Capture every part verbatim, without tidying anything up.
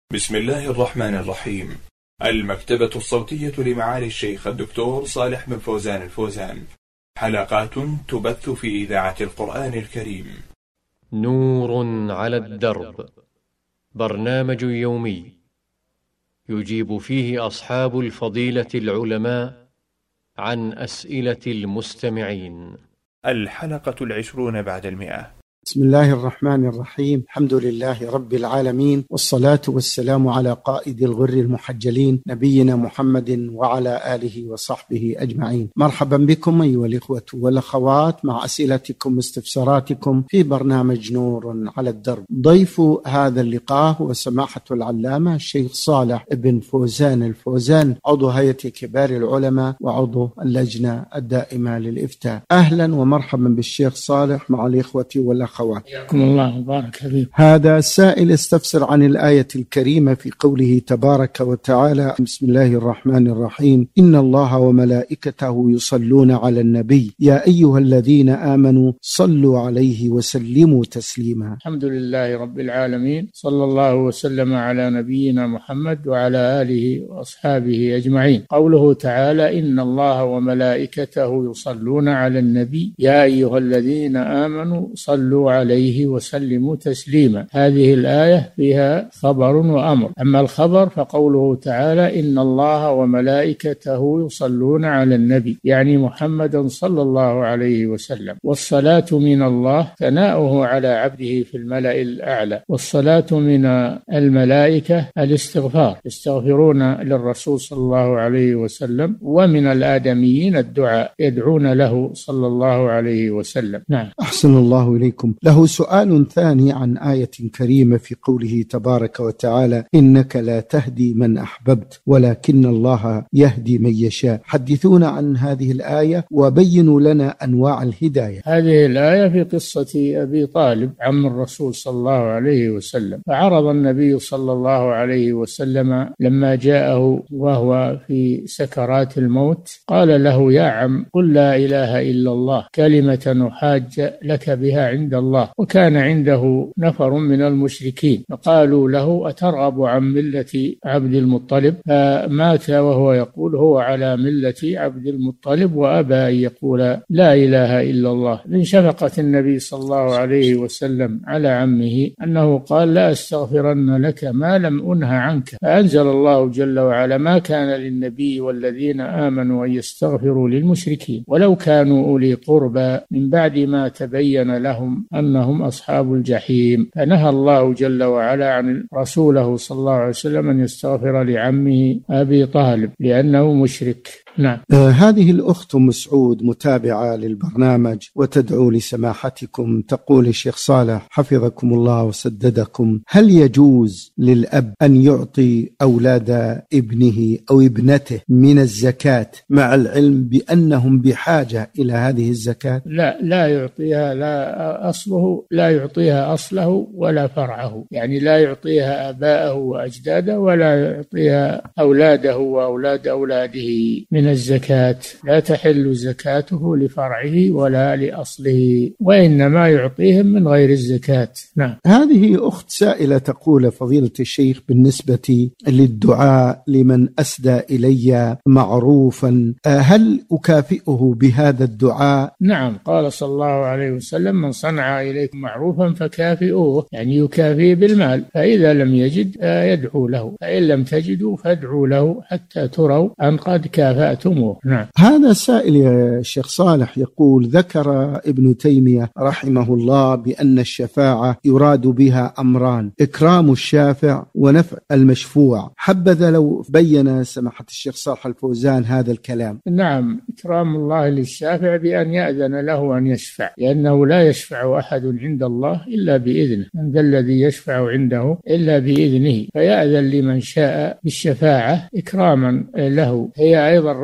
بسم الله الرحمن الرحيم. المكتبة الصوتية لمعالي الشيخ الدكتور صالح بن فوزان الفوزان، حلقات تبث في إذاعة القرآن الكريم. نور على الدرب، برنامج يومي يجيب فيه أصحاب الفضيلة العلماء عن أسئلة المستمعين. الحلقة العشرون بعد المئة. بسم الله الرحمن الرحيم. الحمد لله رب العالمين، والصلاة والسلام على قائد الغر المحجلين نبينا محمد وعلى آله وصحبه أجمعين. مرحبا بكم أيها الإخوة والأخوات مع أسئلتكم واستفساراتكم في برنامج نور على الدرب. ضيف هذا اللقاء هو سماحة العلامة الشيخ صالح بن فوزان الفوزان، عضو هيئة كبار العلماء وعضو اللجنة الدائمة للإفتاء. أهلا ومرحبا بالشيخ صالح مع الإخوة والأخوات. حياكم الله وبارك فيكم. هذا السائل استفسر عن الآية الكريمة في قوله تبارك وتعالى: بسم الله الرحمن الرحيم، إن الله وملائكته يصلون على النبي يا أيها الذين آمنوا صلوا عليه وسلموا تسليما. الحمد لله رب العالمين، صلى الله وسلم على نبينا محمد وعلى آله وأصحابه أجمعين. قوله تعالى: إن الله وملائكته يصلون على النبي يا أيها الذين آمنوا صلوا عليه وسلموا تسليما. هذه الآية فيها خبر وأمر. أما الخبر فقوله تعالى: إن الله وملائكته يصلون على النبي، يعني محمدا صلى الله عليه وسلم. والصلاة من الله ثناؤه على عبده في الملأ الأعلى، والصلاة من الملائكة الاستغفار، يستغفرون للرسول صلى الله عليه وسلم. ومن الآدميين الدعاء، يدعون له صلى الله عليه وسلم. نعم. أحسن الله إليكم. له سؤال ثاني عن آية كريمة في قوله تبارك وتعالى: إنك لا تهدي من أحببت ولكن الله يهدي من يشاء. حدثونا عن هذه الآية وبينوا لنا أنواع الهداية. هذه الآية في قصة أبي طالب عم الرسول صلى الله عليه وسلم. فعرض النبي صلى الله عليه وسلم لما جاءه وهو في سكرات الموت، قال له: يا عم، قل لا إله إلا الله كلمة أحاج لك بها عند الله. وكان عنده نفر من المشركين فقالوا له: أترغب عن ملة عبد المطلب؟ فمات وهو يقول هو على ملة عبد المطلب، وأبى أن يقول لا إله إلا الله. من شفقة النبي صلى الله عليه وسلم على عمه أنه قال: لا أستغفرن لك ما لم أنه عنك. فأنزل الله جل وعلا: ما كان للنبي والذين آمنوا أن يستغفروا للمشركين ولو كانوا أولي قربى من بعد ما تبين لهم أنهم أصحاب الجحيم. فنهى الله جل وعلا عن رسوله صلى الله عليه وسلم أن يستغفر لعمه أبي طالب لأنه مشرك. نعم. آه هذه الأخت مسعود متابعة للبرنامج وتدعو لسماحتكم، تقول: الشيخ صالح حفظكم الله وسددكم، هل يجوز للأب أن يعطي أولاد ابنه أو ابنته من الزكاة مع العلم بأنهم بحاجة إلى هذه الزكاة؟ لا، لا يعطيها، لا أصله لا يعطيها أصله ولا فرعه، يعني لا يعطيها آباءه وأجداده ولا يعطيها أولاده وأولاد أولاده من الزكاة. لا تحل زكاته لفرعه ولا لأصله، وإنما يعطيهم من غير الزكاة. نعم. هذه أخت سائلة تقول: فضيلة الشيخ، بالنسبة للدعاء لمن أسدى إلي معروفا، هل أكافئه بهذا الدعاء؟ نعم، قال صلى الله عليه وسلم: من صنع إليكم معروفا فكافئوه، يعني يكافئ بالمال. فإذا لم يجد يدعو له، فإن لم تجدوا فادعوا له حتى تروا أن قد كافأتموه. نعم. هذا سائل يا شيخ صالح يقول: ذكر ابن تيمية رحمه الله بأن الشفاعة يراد بها أمران: إكرام الشافع ونفع المشفوع. حبذا لو بين سماحة الشيخ صالح الفوزان هذا الكلام. نعم، إكرام الله للشافع بأن يأذن له أن يشفع، لأنه لا يشفع أحد عند الله إلا بإذنه. من ذا الذي يشفع عنده إلا بإذنه، فيأذن لمن شاء بالشفاعة إكراما له. هي أيضا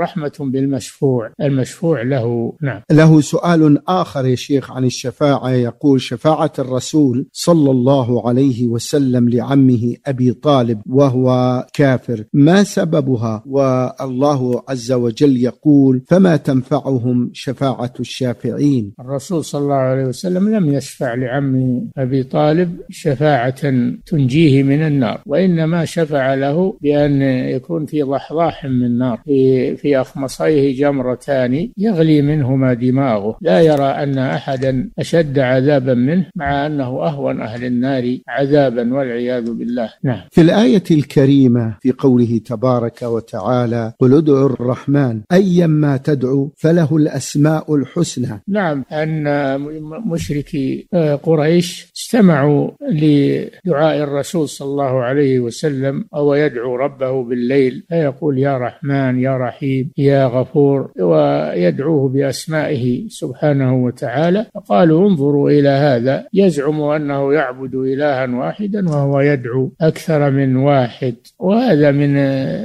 رحمة بالمشفوع، المشفوع له. نعم. له سؤال آخر يا شيخ عن الشفاعة، يقول: شفاعة الرسول صلى الله عليه وسلم لعمه أبي طالب وهو كافر، ما سببها؟ والله عز وجل يقول: فما تنفعهم شفاعة الشافعين. الرسول صلى الله عليه وسلم لم يشفع لعم أبي طالب شفاعة تنجيه من النار، وإنما شفع له بأن يكون في ضحضاح من نار في, في أخمصيه جمرتان يغلي منهما دماغه، لا يرى أن أحدا أشد عذابا منه، مع أنه أهون أهل النار عذابا والعياذ بالله. نعم. في الآية الكريمة في قوله تبارك وتعالى: قل ادعوا الرحمن أيما تدعو فله الأسماء الحسنى. نعم، أن مشركي قريش استمعوا لدعاء الرسول صلى الله عليه وسلم أو يدعو ربه بالليل فيقول: يا رحمن يا رحيم يا غفور، ويدعوه بأسمائه سبحانه وتعالى. فقالوا: انظروا إلى هذا يزعم أنه يعبد إلها واحدا وهو يدعو أكثر من واحد، وهذا من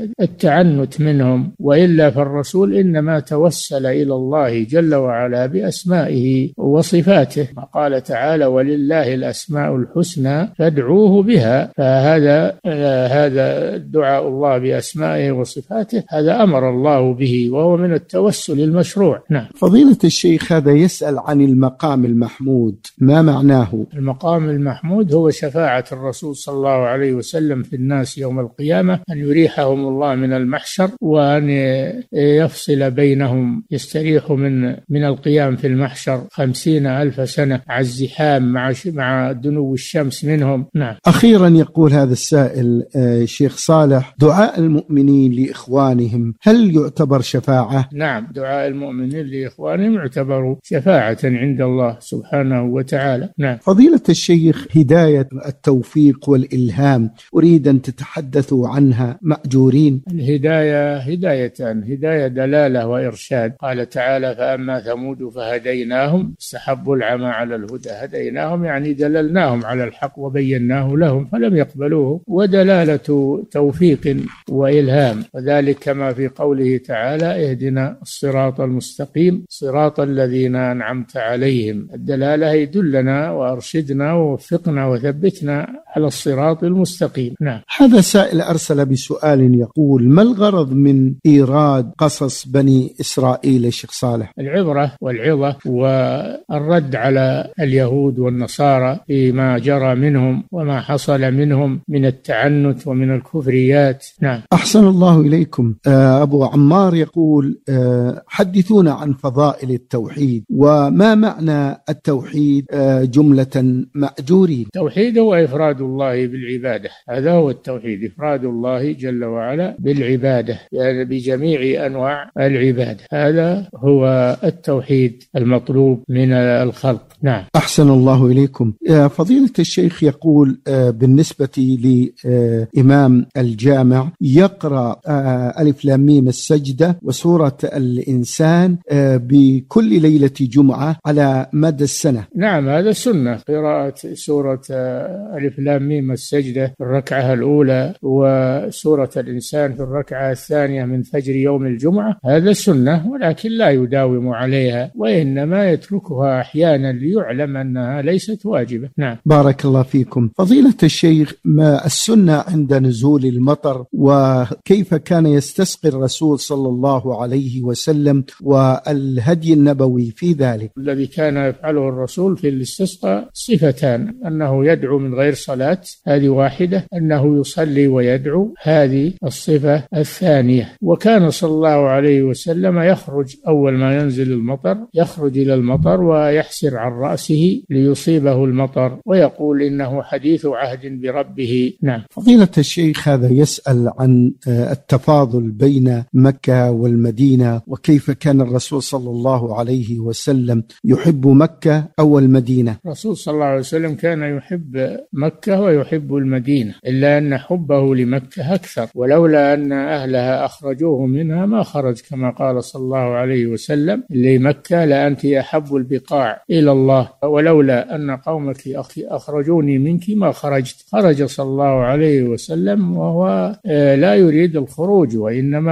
التعنت منهم، وإلا فالرسول إنما توسل إلى الله جل وعلا بأسمائه وصفاته، قال تعالى: ولله الأسماء الحسنى فادعوه بها. فهذا هذا دعاء الله بأسمائه وصفاته هذا أمر الله به، وهو من التوسل المشروع. نعم. فضيلة الشيخ، هذا يسأل عن المقام المحمود، ما معناه؟ المقام المحمود هو شفاعة الرسول صلى الله عليه وسلم في الناس يوم القيامة، أن يريحهم الله من المحشر، وأن يفصل بينهم، يستريحوا من من القيام في المحشر خمسين ألف سنة مع الزحام مع مع دنو الشمس منهم. نعم. أخيرا يقول هذا السائل: شيخ صالح، دعاء المؤمنين لإخوانهم هل يعتبر شفاعة؟ نعم، دعاء المؤمنين لإخوانهم يعتبر شفاعة عند الله سبحانه وتعالى. نعم. فضيلة الشيخ، هداية التوفيق والإلهام أريد أن تتحدثوا عنها مأجورين. الهداية هدايتان: هداية دلالة وإرشاد. قال تعالى: فأما ثمود فهديناهم استحبوا العمى على الهدى، هديناهم يعني دللناهم على الحق وبيناه لهم فلم يقبلوه، ودلالة توفيق وإلهام، وذلك كما في قوله تعالى: اهدنا الصراط المستقيم صراط الذين أنعمت عليهم. الدلالة يدلنا وأرشدنا ووفقنا وثبتنا على الصراط المستقيم. نعم. هذا سائل أرسل بسؤال يقول: ما الغرض من إيراد قصص بني إسرائيل يا شيخ صالح؟ العبرة والعظة والرد على اليهود والنصارى فيما جرى منهم وما حصل منهم من التعنت ومن الكفريات. نعم. أحسن الله إليكم. أبو عمار يقول: حدثونا عن فضائل التوحيد، وما معنى التوحيد جملة مأجورين؟ التوحيد هو إفراد الله بالعبادة، هذا هو التوحيد، إفراد الله جل وعلا بالعبادة، يعني بجميع أنواع العبادة، هذا هو التوحيد المطلوب من الخلق. نعم. أحسن الله إليكم. فضيلة الشيخ يقول: بالنسبة لإمام الجامع يقرأ ألف لام ميم السجدة وسورة الإنسان بكل ليلة جمعة على مدى السنة. نعم، هذا سنة، قراءة سورة ألف لام ميم السجدة في الركعة الأولى وسورة الإنسان في الركعة الثانية من فجر يوم الجمعة، هذا سنة، ولكن لا يداوم عليها، وإنما يتركها أحيانا ليعلم أنها ليست واجبة. نعم. بارك الله فيكم. فضيلة الشيخ، ما السنة عند نزول المطر، وكيف كان يستسقي الرسول صلى الله عليه وسلم، والهدي النبوي في ذلك؟ الذي كان يفعله الرسول في الاستسقاء صفتان: أنه يدعو من غير صلاة، هذه واحدة، أنه يصلي ويدعو، هذه الصفة الثانية. وكان صلى الله عليه وسلم يخرج أول ما ينزل المطر، يخرج إلى المطر ويحسر عن رأسه ليصيبه المطر، ويقول إنه حديث عهد بربه. نعم. فضيلة الشيخ، هذا يسأل عن التفاضل بين مكة والمدينة، وكيف كان الرسول صلى الله عليه وسلم يحب مكة أو المدينة؟ الرسول صلى الله عليه وسلم كان يحب مكة ويحب المدينة، إلا أن حبه لمكة أكثر، ولولا أن أهلها أخرجوه منها ما خرج، كما قال صلى الله عليه وسلم: لمكة لأنت أحب البقاع إلى الله، ولولا أن قومك أخرجوني منك ما خرجت. خرج صلى الله عليه وسلم وهو لا يريد الخروج، وإنما أخرج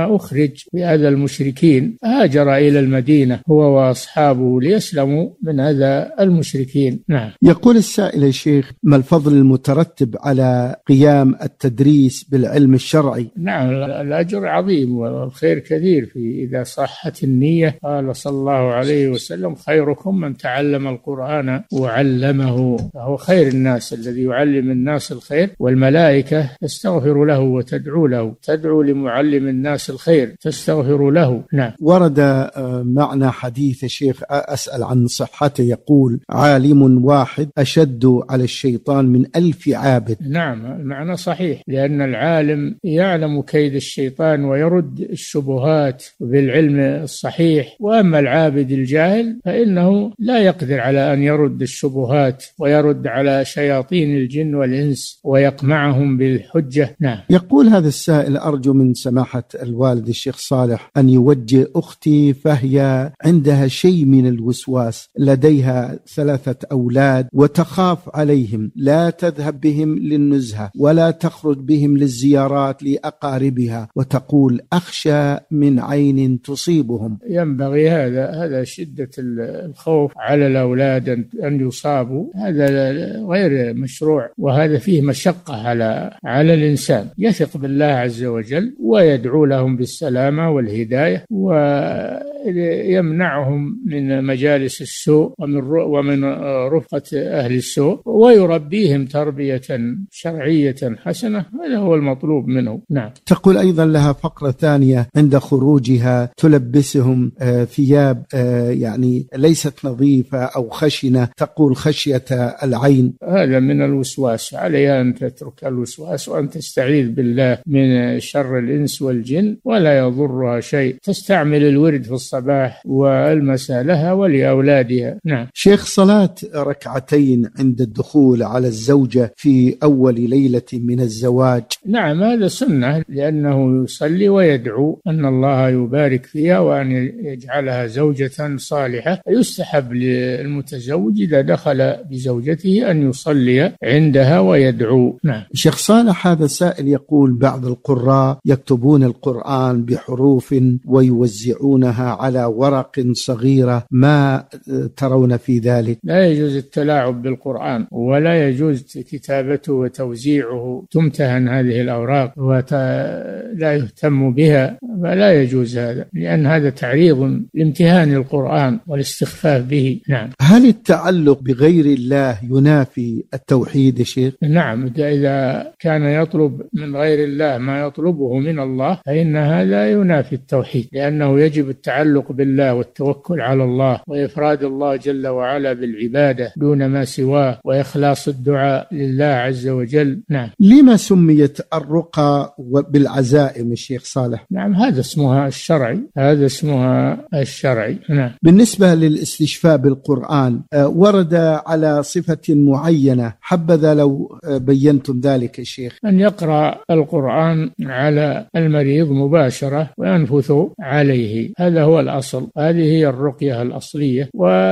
يهلج بأذى المشركين، هاجر إلى المدينة هو وأصحابه ليسلموا من أذى المشركين. نعم. يقول السائل يا شيخ: ما الفضل المترتب على قيام التدريس بالعلم الشرعي؟ نعم، الأجر عظيم والخير كثير في إذا صحت النية. قال صلى الله عليه وسلم: خيركم من تعلم القرآن وعلمه. فهو خير الناس الذي يعلم الناس الخير، والملائكة تستغفر له وتدعو له، تدعو لمعلم الناس الخير تستغفر له. نعم. ورد معنا حديث الشيخ أسأل عن صحته، يقول: عالم واحد أشد على الشيطان من ألف عابد. نعم، المعنى صحيح، لأن العالم يعلم كيد الشيطان ويرد الشبهات بالعلم الصحيح، وأما العابد الجاهل فإنه لا يقدر على أن يرد الشبهات ويرد على شياطين الجن والإنس ويقمعهم بالحجة. نعم. يقول هذا السائل: أرجو من سماحة الوالد الشيخ صالح أن يوجه أختي، فهي عندها شيء من الوسواس، لديها ثلاثة أولاد وتخاف عليهم، لا تذهب بهم للنزهة ولا تخرج بهم للزيارات لأقاربها، وتقول: أخشى من عين تصيبهم. ينبغي هذا هذا شدة الخوف على الأولاد أن يصابوا، هذا غير مشروع، وهذا فيه مشقة على على الإنسان. يثق بالله عز وجل ويدعو لهم بالسلامة والهداية، ويمنعهم من مجالس السوء ومن ومن رفقة أهل السوء، ويربيهم تربية شرعية حسنة. هذا هو المطلوب منه. نعم. تقول أيضا لها فقرة ثانية: عند خروجها تلبسهم ثياب يعني ليست نظيفة أو خشنة، تقول خشية العين. هذا من الوسواس، عليها أن تترك الوسواس وأن تستعيذ بالله من شر الإنس والجن، ولا يضرها شيء. تستعمل الورد في الصباح والمساء لها ولأولادها. نعم. شيخ، صلاة ركعتين عند الدخول على الزوجة في أول ليلة من الزواج. نعم، هذا سنة، لأنه يصلي ويدعو أن الله يبارك فيها وأن يجعلها زوجة صالحة. يستحب للمتزوج إذا دخل بزوجته أن يصلي عندها ويدعو. نعم. شيخ صالح، هذا سائل يقول: بعض القراء يكتبون القرآن بحروف ويوزعونها على ورق صغيرة، ما ترون في ذلك؟ لا يجوز التلاعب بالقرآن، ولا يجوز كتابته وتوزيعه. تمتهن هذه الأوراق ولا يهتم بها، فلا يجوز هذا، لأن هذا تعريض لامتهان القرآن والاستخفاف به. نعم. هل التعلق بغير الله ينافي التوحيد يا شيخ؟ نعم، إذا كان يطلب من غير الله ما يطلبه من الله فإن هذا ينافي التوحيد، لأنه يجب التعلق بالله والتوكل على الله وإفراد الله جل وعلا بالعبادة دون ما سواه، وإخلاص الدعاء لله عز وجل. نعم. لما سميت الرقى بالعزائم الشيخ صالح؟ نعم، هذا اسمها الشرعي، هذا اسمها الشرعي. نعم. بالنسبة للاستشفاء بالقرآن، ورد على صفة معينة، حبذا لو بينتم ذلك الشيخ. أن يقرأ القرآن على المريض مباشرة وينفث عليه، هذا هو الأصل، هذه هي الرقية الأصلية.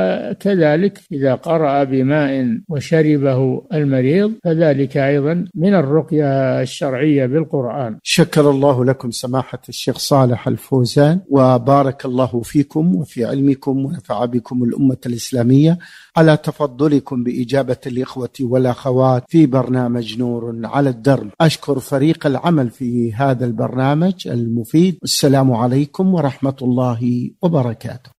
وكذلك إذا قرأ بماء وشربه المريض فذلك أيضا من الرقية الشرعية بالقرآن. شكر الله لكم سماحة الشيخ صالح الفوزان، وبارك الله فيكم وفي علمكم، ونفع بكم الأمة الإسلامية على تفضلكم بإجابة الإخوة والأخوات في برنامج نور على الدرب. أشكر فريق العمل في هذا البرنامج المفيد. السلام عليكم ورحمة الله وبركاته.